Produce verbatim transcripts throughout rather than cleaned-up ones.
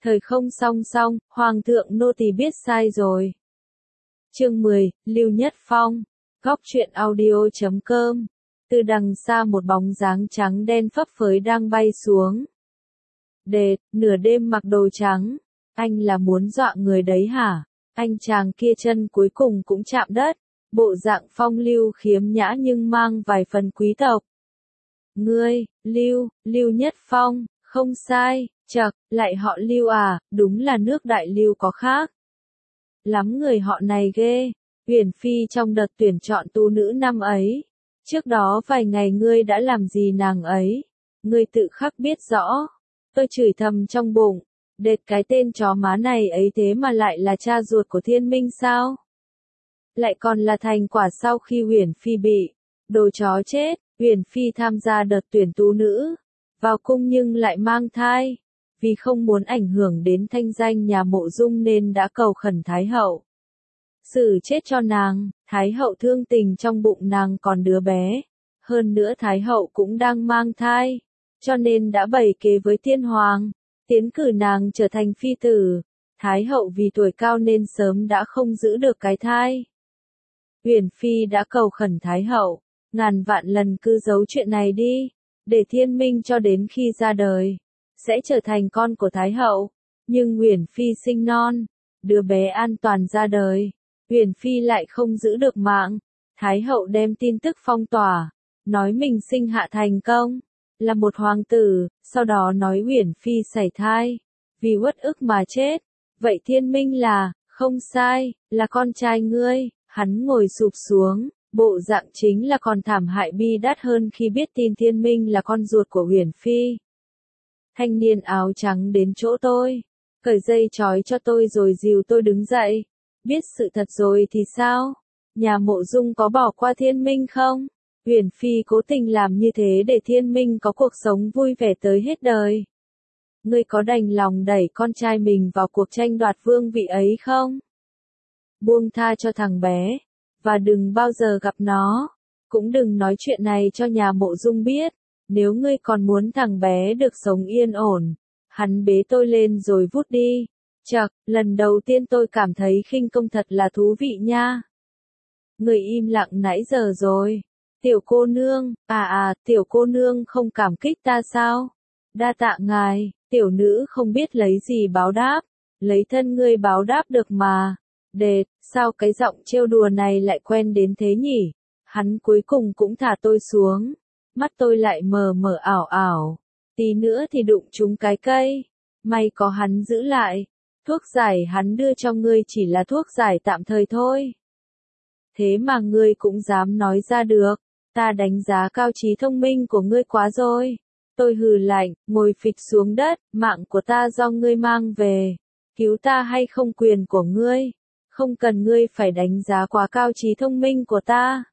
Thời không song song, Hoàng thượng nô tỳ biết sai rồi. Chương mười, Lưu Nhất Phong, góc truyện audio chấm com. Từ đằng xa một bóng dáng trắng đen phấp phới đang bay xuống. Đệt, nửa đêm mặc đồ trắng, anh là muốn dọa người đấy hả? Anh chàng kia chân cuối cùng cũng chạm đất, bộ dạng phong lưu khiếm nhã nhưng mang vài phần quý tộc. Ngươi, Lưu, Lưu Nhất Phong, không sai, chậc, lại họ Lưu à, đúng là nước đại Lưu có khác. Lắm người họ này ghê, Uyển Phi trong đợt tuyển chọn tu nữ năm ấy. Trước đó vài ngày ngươi đã làm gì nàng ấy? Ngươi tự khắc biết rõ. Tôi chửi thầm trong bụng, đệt cái tên chó má này ấy thế mà lại là cha ruột của Thiên Minh sao? Lại còn là thành quả sau khi Uyển Phi bị, đồ chó chết, Uyển Phi tham gia đợt tuyển tú nữ, vào cung nhưng lại mang thai, vì không muốn ảnh hưởng đến thanh danh nhà Mộ Dung nên đã cầu khẩn Thái hậu xử chết cho nàng. Thái hậu thương tình trong bụng nàng còn đứa bé, hơn nữa Thái hậu cũng đang mang thai, cho nên đã bày kế với Tiên Hoàng, tiến cử nàng trở thành phi tử. Thái hậu vì tuổi cao nên sớm đã không giữ được cái thai. Uyển Phi đã cầu khẩn Thái hậu, ngàn vạn lần cứ giấu chuyện này đi, để Thiên Minh cho đến khi ra đời, sẽ trở thành con của Thái hậu. Nhưng Uyển Phi sinh non, đứa bé an toàn ra đời, Uyển Phi lại không giữ được mạng. Thái hậu đem tin tức phong tỏa, nói mình sinh hạ thành công, là một hoàng tử, sau đó nói Uyển Phi sảy thai, vì uất ức mà chết. Vậy Thiên Minh là, không sai, là con trai ngươi. Hắn ngồi sụp xuống, bộ dạng chính là còn thảm hại bi đát hơn khi biết tin Thiên Minh là con ruột của Uyển Phi. Thanh niên áo trắng đến chỗ tôi, cởi dây trói cho tôi rồi dìu tôi đứng dậy. Biết sự thật rồi thì sao? Nhà Mộ Dung có bỏ qua Thiên Minh không? Uyển Phi cố tình làm như thế để Thiên Minh có cuộc sống vui vẻ tới hết đời. Ngươi có đành lòng đẩy con trai mình vào cuộc tranh đoạt vương vị ấy không? Buông tha cho thằng bé, và đừng bao giờ gặp nó. Cũng đừng nói chuyện này cho nhà Mộ Dung biết. Nếu ngươi còn muốn thằng bé được sống yên ổn, hắn bế tôi lên rồi vút đi. Chậc, lần đầu tiên tôi cảm thấy khinh công thật là thú vị nha. Người im lặng nãy giờ rồi. Tiểu cô nương, à à, tiểu cô nương không cảm kích ta sao? Đa tạ ngài, tiểu nữ không biết lấy gì báo đáp, lấy thân ngươi báo đáp được mà. Đệt, sao cái giọng trêu đùa này lại quen đến thế nhỉ? Hắn cuối cùng cũng thả tôi xuống, mắt tôi lại mờ mờ ảo ảo, tí nữa thì đụng trúng cái cây. May có hắn giữ lại. Thuốc giải hắn đưa cho ngươi chỉ là thuốc giải tạm thời thôi. Thế mà ngươi cũng dám nói ra được, ta đánh giá cao trí thông minh của ngươi quá rồi. Tôi hừ lạnh, ngồi phịch xuống đất, mạng của ta do ngươi mang về, cứu ta hay không quyền của ngươi, không cần ngươi phải đánh giá quá cao trí thông minh của ta.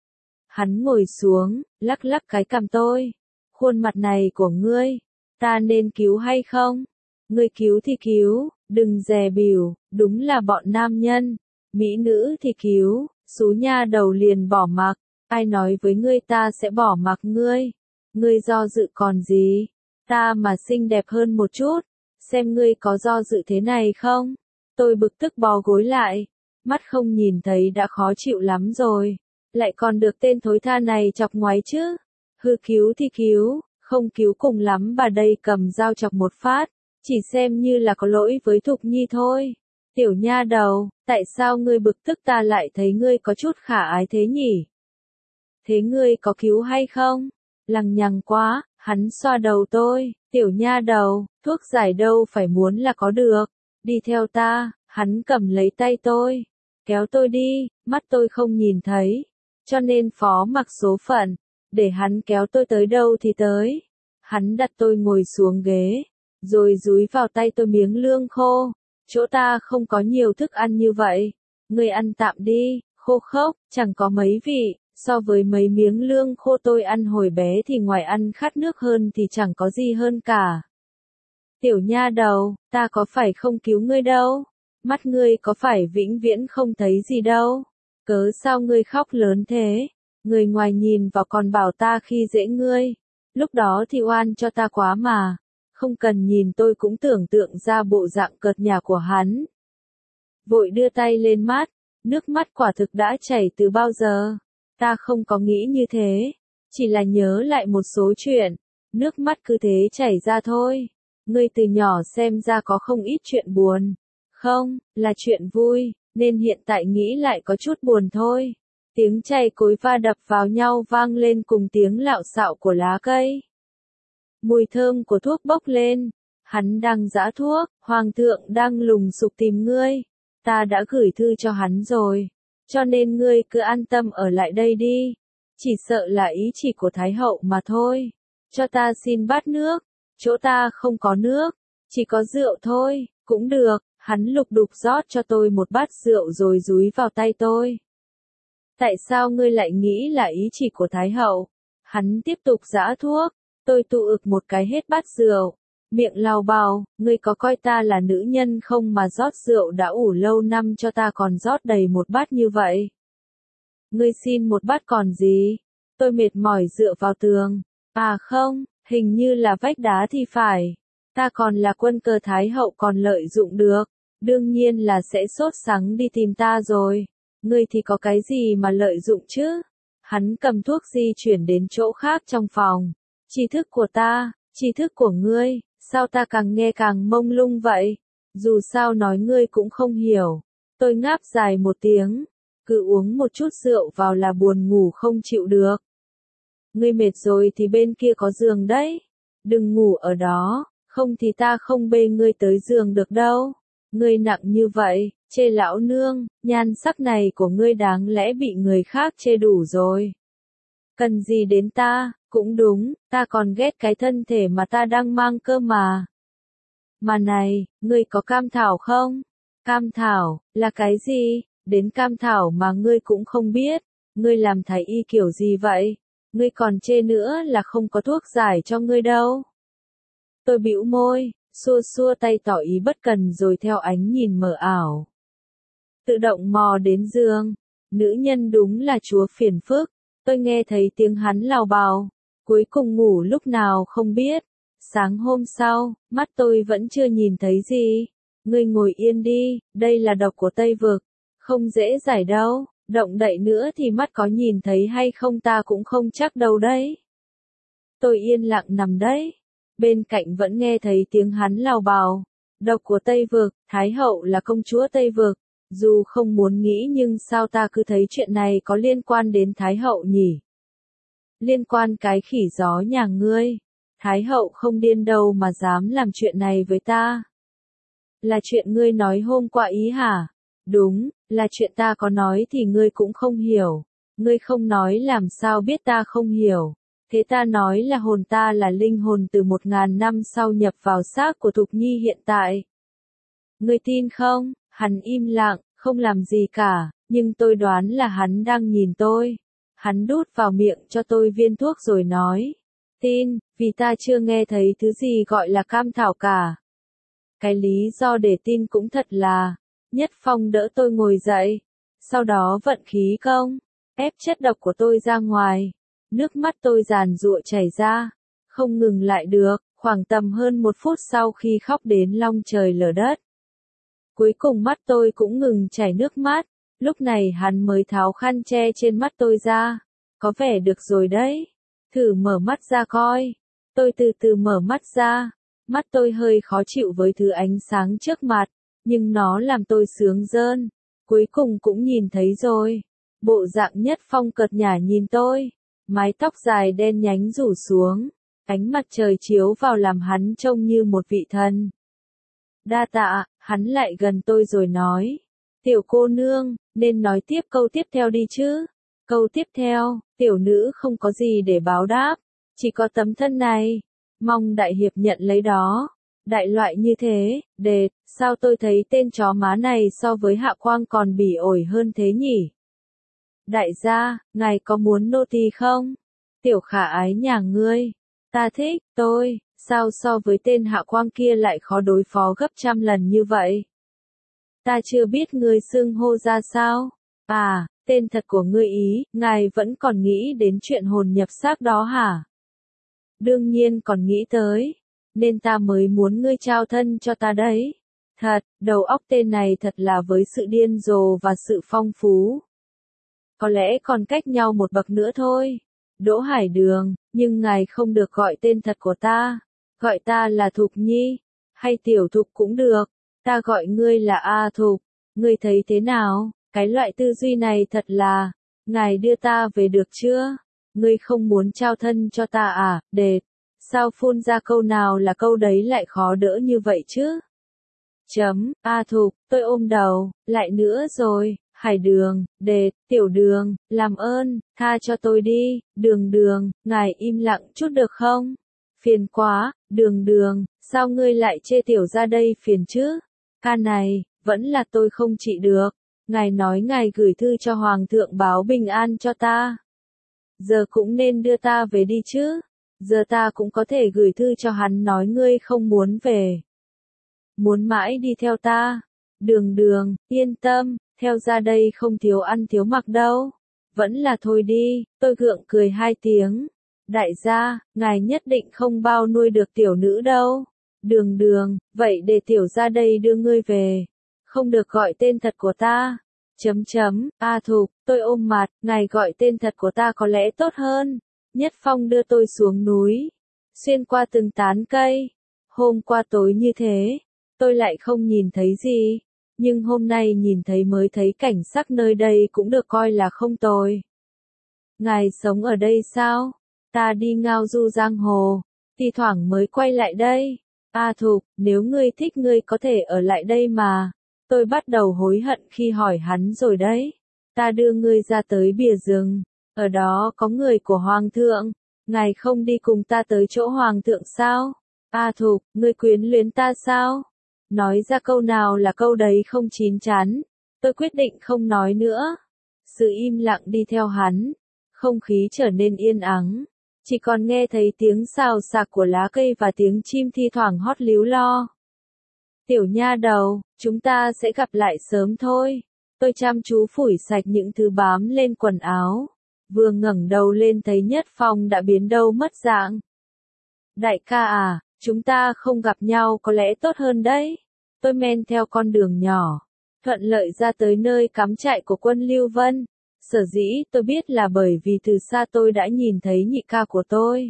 Hắn ngồi xuống, lắc lắc cái cằm tôi, khuôn mặt này của ngươi, ta nên cứu hay không? Ngươi cứu thì cứu, đừng dè bỉu, đúng là bọn nam nhân, mỹ nữ thì cứu, xú nha đầu liền bỏ mặc, ai nói với ngươi ta sẽ bỏ mặc ngươi, ngươi do dự còn gì, ta mà xinh đẹp hơn một chút, xem ngươi có do dự thế này không? Tôi bực tức bò gối lại, mắt không nhìn thấy đã khó chịu lắm rồi, lại còn được tên thối tha này chọc ngoáy chứ, hư cứu thì cứu, không cứu cùng lắm bà đây cầm dao chọc một phát. Chỉ xem như là có lỗi với Thục Nhi thôi. Tiểu nha đầu, tại sao ngươi bực tức ta lại thấy ngươi có chút khả ái thế nhỉ? Thế ngươi có cứu hay không? Lằng nhằng quá, hắn xoa đầu tôi. Tiểu nha đầu, thuốc giải đâu phải muốn là có được. Đi theo ta, hắn cầm lấy tay tôi. Kéo tôi đi, mắt tôi không nhìn thấy. Cho nên phó mặc số phận. Để hắn kéo tôi tới đâu thì tới. Hắn đặt tôi ngồi xuống ghế. Rồi dúi vào tay tôi miếng lương khô. Chỗ ta không có nhiều thức ăn như vậy. Ngươi ăn tạm đi, khô khốc, chẳng có mấy vị. So với mấy miếng lương khô tôi ăn hồi bé thì ngoài ăn khát nước hơn thì chẳng có gì hơn cả. Tiểu nha đầu, ta có phải không cứu ngươi đâu. Mắt ngươi có phải vĩnh viễn không thấy gì đâu. Cớ sao ngươi khóc lớn thế? Người ngoài nhìn vào còn bảo ta khi dễ ngươi. Lúc đó thì oan cho ta quá mà. Không cần nhìn tôi cũng tưởng tượng ra bộ dạng cợt nhả của hắn. Vội đưa tay lên mắt, nước mắt quả thực đã chảy từ bao giờ. Ta không có nghĩ như thế, chỉ là nhớ lại một số chuyện, nước mắt cứ thế chảy ra thôi. Ngươi từ nhỏ xem ra có không ít chuyện buồn. Không, là chuyện vui, nên hiện tại nghĩ lại có chút buồn thôi. Tiếng chày cối va đập vào nhau vang lên cùng tiếng lạo xạo của lá cây. Mùi thơm của thuốc bốc lên. Hắn đang giã thuốc, hoàng thượng đang lùng sục tìm ngươi. Ta đã gửi thư cho hắn rồi. Cho nên ngươi cứ an tâm ở lại đây đi. Chỉ sợ là ý chỉ của Thái hậu mà thôi. Cho ta xin bát nước. Chỗ ta không có nước. Chỉ có rượu thôi. Cũng được. Hắn lục đục rót cho tôi một bát rượu rồi dúi vào tay tôi. Tại sao ngươi lại nghĩ là ý chỉ của Thái hậu? Hắn tiếp tục giã thuốc. Tôi tụ ực một cái hết bát rượu. Miệng lào bào, ngươi có coi ta là nữ nhân không mà rót rượu đã ủ lâu năm cho ta còn rót đầy một bát như vậy. Ngươi xin một bát còn gì? Tôi mệt mỏi dựa vào tường. À không, hình như là vách đá thì phải. Ta còn là quân cờ Thái hậu còn lợi dụng được. Đương nhiên là sẽ sốt sắng đi tìm ta rồi. Ngươi thì có cái gì mà lợi dụng chứ? Hắn cầm thuốc di chuyển đến chỗ khác trong phòng. Tri thức của ta, tri thức của ngươi, sao ta càng nghe càng mông lung vậy? Dù sao nói ngươi cũng không hiểu. Tôi ngáp dài một tiếng, cứ uống một chút rượu vào là buồn ngủ không chịu được. Ngươi mệt rồi thì bên kia có giường đấy. Đừng ngủ ở đó, không thì ta không bê ngươi tới giường được đâu. Ngươi nặng như vậy, chê lão nương, nhan sắc này của ngươi đáng lẽ bị người khác chê đủ rồi. Cần gì đến ta, cũng đúng, ta còn ghét cái thân thể mà ta đang mang cơ mà. Mà này, ngươi có cam thảo không? Cam thảo, là cái gì? Đến cam thảo mà ngươi cũng không biết. Ngươi làm thái y kiểu gì vậy? Ngươi còn chê nữa là không có thuốc giải cho ngươi đâu. Tôi bĩu môi, xua xua tay tỏ ý bất cần rồi theo ánh nhìn mờ ảo. Tự động mò đến giường. Nữ nhân đúng là chúa phiền phức. Tôi nghe thấy tiếng hắn lào bào. Cuối cùng ngủ lúc nào không biết. Sáng hôm sau, mắt tôi vẫn chưa nhìn thấy gì. Ngươi ngồi yên đi, đây là độc của Tây Vực. Không dễ giải đâu, động đậy nữa thì mắt có nhìn thấy hay không ta cũng không chắc đâu đấy. Tôi yên lặng nằm đấy. Bên cạnh vẫn nghe thấy tiếng hắn lào bào. Độc của Tây Vực, Thái hậu là công chúa Tây Vực. Dù không muốn nghĩ nhưng sao ta cứ thấy chuyện này có liên quan đến Thái hậu nhỉ? Liên quan cái khỉ gió nhà ngươi. Thái hậu không điên đâu mà dám làm chuyện này với ta. Là chuyện ngươi nói hôm qua ý hả? Đúng, là chuyện ta có nói thì ngươi cũng không hiểu. Ngươi không nói làm sao biết ta không hiểu. Thế ta nói là hồn ta là linh hồn từ một ngàn năm sau nhập vào xác của Thục Nhi hiện tại. Ngươi tin không? Hắn im lặng, không làm gì cả, nhưng tôi đoán là hắn đang nhìn tôi. Hắn đút vào miệng cho tôi viên thuốc rồi nói. Tin, vì ta chưa nghe thấy thứ gì gọi là cam thảo cả. Cái lý do để tin cũng thật là, Nhất Phong đỡ tôi ngồi dậy. Sau đó vận khí công, ép chất độc của tôi ra ngoài. Nước mắt tôi giàn giụa chảy ra, không ngừng lại được, khoảng tầm hơn một phút sau khi khóc đến long trời lở đất. Cuối cùng mắt tôi cũng ngừng chảy nước mắt, lúc này hắn mới tháo khăn che trên mắt tôi ra. Có vẻ được rồi đấy, thử mở mắt ra coi. Tôi từ từ mở mắt ra, mắt tôi hơi khó chịu với thứ ánh sáng trước mặt, nhưng nó làm tôi sướng rơn. Cuối cùng cũng nhìn thấy rồi, bộ dạng Nhất Phong cợt nhả nhìn tôi, mái tóc dài đen nhánh rủ xuống, ánh mặt trời chiếu vào làm hắn trông như một vị thần. Đa tạ, hắn lại gần tôi rồi nói. Tiểu cô nương, nên nói tiếp câu tiếp theo đi chứ. Câu tiếp theo, tiểu nữ không có gì để báo đáp, chỉ có tấm thân này. Mong đại hiệp nhận lấy đó. Đại loại như thế, đệt, sao tôi thấy tên chó má này so với Hạ Quang còn bỉ ổi hơn thế nhỉ? Đại gia, ngài có muốn nô tỳ không? Tiểu khả ái nhà ngươi. Ta thích, tôi, sao so với tên Hạ Quang kia lại khó đối phó gấp trăm lần như vậy? Ta chưa biết ngươi xưng hô ra sao? À, tên thật của ngươi ý, ngài vẫn còn nghĩ đến chuyện hồn nhập xác đó hả? Đương nhiên còn nghĩ tới. nên ta mới muốn ngươi trao thân cho ta đấy. Thật, đầu óc tên này thật là với sự điên rồ và sự phong phú. Có lẽ còn cách nhau một bậc nữa thôi. Đỗ Hải Đường, nhưng ngài không được gọi tên thật của ta. Gọi ta là Thục Nhi, hay Tiểu Thục cũng được. Ta gọi ngươi là A Thục, ngươi thấy thế nào? Cái loại tư duy này thật là, ngài đưa ta về được chưa? Ngươi không muốn trao thân cho ta à, đệt. Sao phun ra câu nào là câu đấy lại khó đỡ như vậy chứ? Chấm, A Thục, tôi ôm đầu, lại nữa rồi, Hải Đường, đệt, Tiểu Đường, làm ơn, tha cho tôi đi, Đường Đường, ngài im lặng chút được không? Phiền quá, Đường Đường, sao ngươi lại chê Tiểu ra đây phiền chứ? Ca này, vẫn là tôi không trị được. Ngài nói ngài gửi thư cho Hoàng thượng báo bình an cho ta. Giờ cũng nên đưa ta về đi chứ. Giờ ta cũng có thể gửi thư cho hắn nói ngươi không muốn về. Muốn mãi đi theo ta. Đường Đường, yên tâm, theo ra đây không thiếu ăn thiếu mặc đâu. Vẫn là thôi đi, tôi gượng cười hai tiếng. Đại gia, ngài nhất định không bao nuôi được tiểu nữ đâu. Đường Đường, vậy để Tiểu ra đây đưa ngươi về. Không được gọi tên thật của ta. Chấm chấm, A Thục, tôi ôm mặt, ngài gọi tên thật của ta có lẽ tốt hơn. Nhất Phong đưa tôi xuống núi, xuyên qua từng tán cây. Hôm qua tối như thế, tôi lại không nhìn thấy gì. Nhưng hôm nay nhìn thấy mới thấy cảnh sắc nơi đây cũng được coi là không tồi. Ngài sống ở đây sao? Ta đi ngao du giang hồ, thi thoảng mới quay lại đây. A Thục, nếu ngươi thích ngươi có thể ở lại đây mà. Tôi bắt đầu hối hận khi hỏi hắn rồi đấy. Ta đưa ngươi ra tới bìa rừng, ở đó có người của Hoàng thượng. Ngài không đi cùng ta tới chỗ Hoàng thượng sao? A Thục, ngươi quyến luyến ta sao? Nói ra câu nào là câu đấy không chín chắn. Tôi quyết định không nói nữa. Sự im lặng đi theo hắn. Không khí trở nên yên ắng. Chỉ còn nghe thấy tiếng xào xạc của lá cây và tiếng chim thi thoảng hót líu lo. Tiểu nha đầu, chúng ta sẽ gặp lại sớm thôi. Tôi chăm chú phủi sạch những thứ bám lên quần áo. Vừa ngẩng đầu lên thấy Nhất Phong đã biến đâu mất dạng. Đại ca à, chúng ta không gặp nhau có lẽ tốt hơn đấy. Tôi men theo con đường nhỏ, thuận lợi ra tới nơi cắm trại của quân Lưu Vân. Sở dĩ tôi biết là bởi vì từ xa tôi đã nhìn thấy nhị ca của tôi.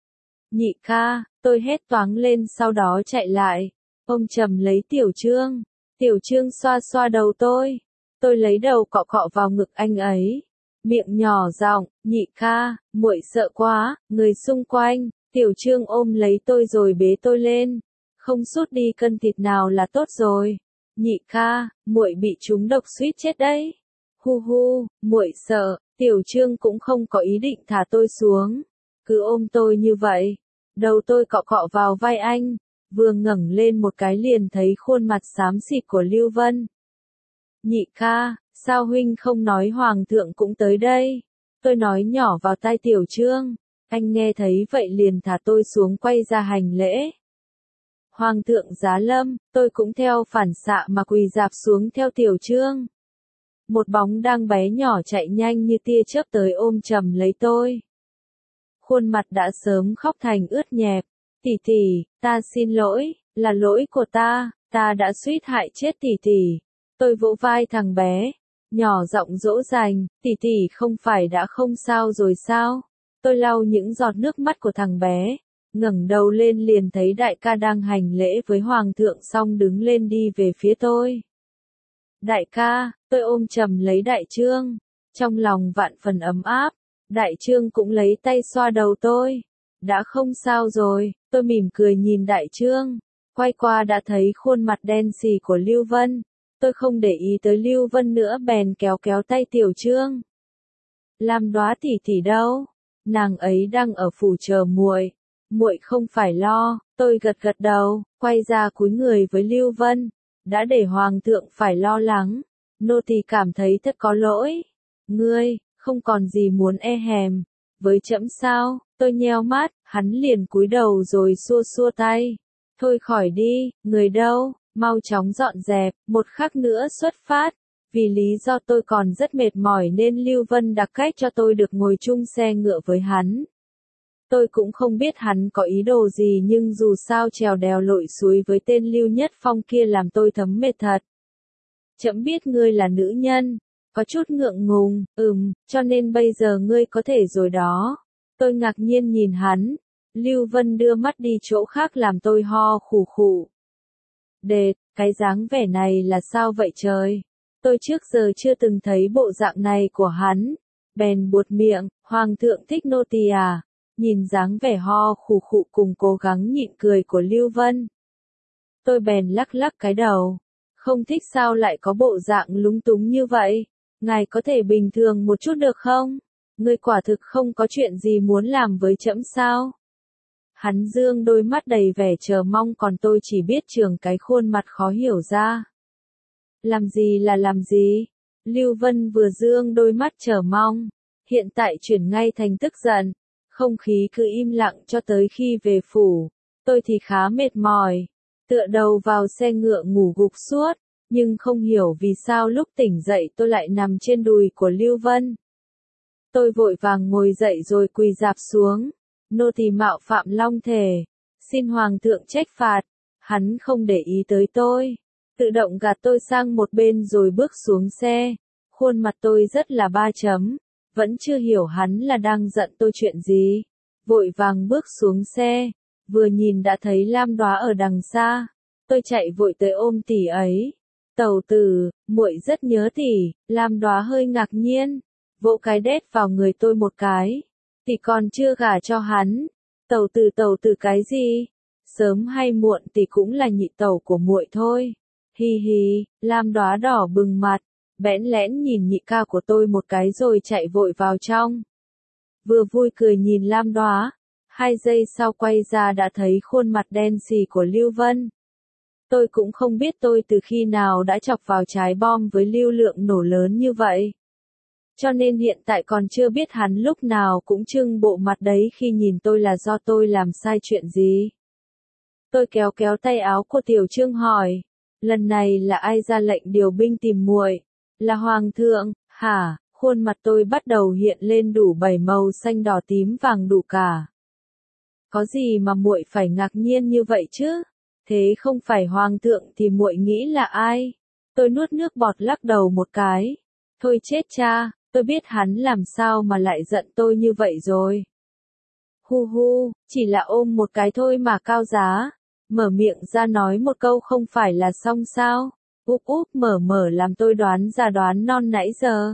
Nhị ca, tôi hét toáng lên sau đó chạy lại. Ông trầm lấy Tiểu Trương. Tiểu Trương xoa xoa đầu tôi. Tôi lấy đầu cọ cọ vào ngực anh ấy. Miệng nhỏ giọng, nhị ca, muội sợ quá, người xung quanh. Tiểu Trương ôm lấy tôi rồi bế tôi lên. Không sút đi cân thịt nào là tốt rồi. Nhị ca, muội bị trúng độc suýt chết đấy. Hu hu, muội sợ. Tiểu Trương cũng không có ý định thả tôi xuống. Cứ ôm tôi như vậy. Đầu tôi cọ cọ vào vai anh. Vừa ngẩng lên một cái liền thấy khuôn mặt xám xịt của Lưu Vân. Nhị ca, sao huynh không nói Hoàng thượng cũng tới đây? Tôi nói nhỏ vào tai Tiểu Trương. Anh nghe thấy vậy liền thả tôi xuống quay ra hành lễ. Hoàng thượng giá lâm, tôi cũng theo phản xạ mà quỳ dạp xuống theo Tiểu Trương. Một bóng đang bé nhỏ chạy nhanh như tia chớp tới ôm chầm lấy tôi. Khuôn mặt đã sớm khóc thành ướt nhẹp. Tỷ tỷ, ta xin lỗi, là lỗi của ta, ta đã suýt hại chết tỷ tỷ. Tôi vỗ vai thằng bé, nhỏ giọng dỗ dành, tỷ tỷ không phải đã không sao rồi sao? Tôi lau những giọt nước mắt của thằng bé, ngẩng đầu lên liền thấy đại ca đang hành lễ với Hoàng thượng xong đứng lên đi về phía tôi. Đại ca, tôi ôm chầm lấy Đại Trương, trong lòng vạn phần ấm áp. Đại Trương cũng lấy tay xoa đầu tôi. Đã không sao rồi, tôi mỉm cười nhìn Đại Trương, quay qua đã thấy khuôn mặt đen xì của Lưu Vân. Tôi không để ý tới Lưu Vân nữa bèn kéo kéo tay Tiểu Trương. Lam Đóa tỷ tỷ đâu? Nàng ấy đang ở phủ chờ muội. Muội không phải lo. Tôi gật gật đầu, quay ra cúi người với Lưu Vân. Đã để Hoàng thượng phải lo lắng. Nô tỳ cảm thấy thật có lỗi. Ngươi, không còn gì muốn e hèm. Với trẫm sao? Tôi nheo mắt, hắn liền cúi đầu rồi xua xua tay. Thôi khỏi đi, người đâu, mau chóng dọn dẹp, một khắc nữa xuất phát. Vì lý do tôi còn rất mệt mỏi nên Lưu Vân đặc cách cho tôi được ngồi chung xe ngựa với hắn. Tôi cũng không biết hắn có ý đồ gì nhưng dù sao trèo đèo lội suối với tên Lưu Nhất Phong kia làm tôi thấm mệt thật. Trẫm biết ngươi là nữ nhân, có chút ngượng ngùng, ừm, cho nên bây giờ ngươi có thể rồi đó. Tôi ngạc nhiên nhìn hắn, Lưu Vân đưa mắt đi chỗ khác làm tôi ho khủ khủ. Đệt, cái dáng vẻ này là sao vậy trời? Tôi trước giờ chưa từng thấy bộ dạng này của hắn. Bèn buột miệng, Hoàng thượng thích nô tỳ à? Nhìn dáng vẻ ho khủ khụ cùng cố gắng nhịn cười của Lưu Vân. Tôi bèn lắc lắc cái đầu. Không thích sao lại có bộ dạng lúng túng như vậy? Ngài có thể bình thường một chút được không? Ngươi quả thực không có chuyện gì muốn làm với trẫm sao? Hắn dương đôi mắt đầy vẻ chờ mong còn tôi chỉ biết trường cái khuôn mặt khó hiểu ra. Làm gì là làm gì? Lưu Vân vừa dương đôi mắt chờ mong, hiện tại chuyển ngay thành tức giận. Không khí cứ im lặng cho tới khi về phủ. Tôi thì khá mệt mỏi, tựa đầu vào xe ngựa ngủ gục suốt, nhưng không hiểu vì sao lúc tỉnh dậy tôi lại nằm trên đùi của Lưu Vân. Tôi vội vàng ngồi dậy rồi quỳ rạp xuống. Nô tỳ mạo phạm long thể, xin hoàng thượng trách phạt. Hắn không để ý tới tôi, tự động gạt tôi sang một bên rồi bước xuống xe. Khuôn mặt tôi rất là ba chấm, vẫn chưa hiểu hắn là đang giận tôi chuyện gì. Vội vàng bước xuống xe, vừa nhìn đã thấy Lam Đóa ở đằng xa. Tôi chạy vội tới ôm tỷ ấy. Tẩu tử, muội rất nhớ tỷ. Lam Đóa hơi ngạc nhiên, vỗ cái đét vào người tôi một cái. Tỷ còn chưa gả cho hắn. Tẩu tử tẩu tử cái gì? Sớm hay muộn tỷ cũng là nhị tẩu của muội thôi. Hi hi, Lam Đóa đỏ bừng mặt, bẽn lẽn nhìn nhị ca của tôi một cái rồi chạy vội vào trong. Vừa vui cười nhìn Lam Đóa, hai giây sau quay ra đã thấy khuôn mặt đen xì của Lưu Vân. Tôi cũng không biết tôi từ khi nào đã chọc vào trái bom với lưu lượng nổ lớn như vậy. Cho nên hiện tại còn chưa biết hắn lúc nào cũng trưng bộ mặt đấy khi nhìn tôi là do tôi làm sai chuyện gì. Tôi kéo kéo tay áo của Tiểu Trương hỏi, lần này là ai ra lệnh điều binh tìm muội? Là Hoàng thượng, hả? Khuôn mặt tôi bắt đầu hiện lên đủ bảy màu xanh đỏ tím vàng đủ cả. Có gì mà muội phải ngạc nhiên như vậy chứ? Thế không phải Hoàng thượng thì muội nghĩ là ai? Tôi nuốt nước bọt lắc đầu một cái. Thôi chết cha, tôi biết hắn làm sao mà lại giận tôi như vậy rồi. Hu hu, chỉ là ôm một cái thôi mà cao giá. Mở miệng ra nói một câu không phải là xong sao? Úp úp mở mở làm tôi đoán ra đoán non nãy giờ.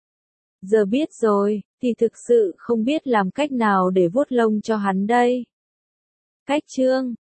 Giờ biết rồi, thì thực sự không biết làm cách nào để vuốt lông cho hắn đây. Cách chương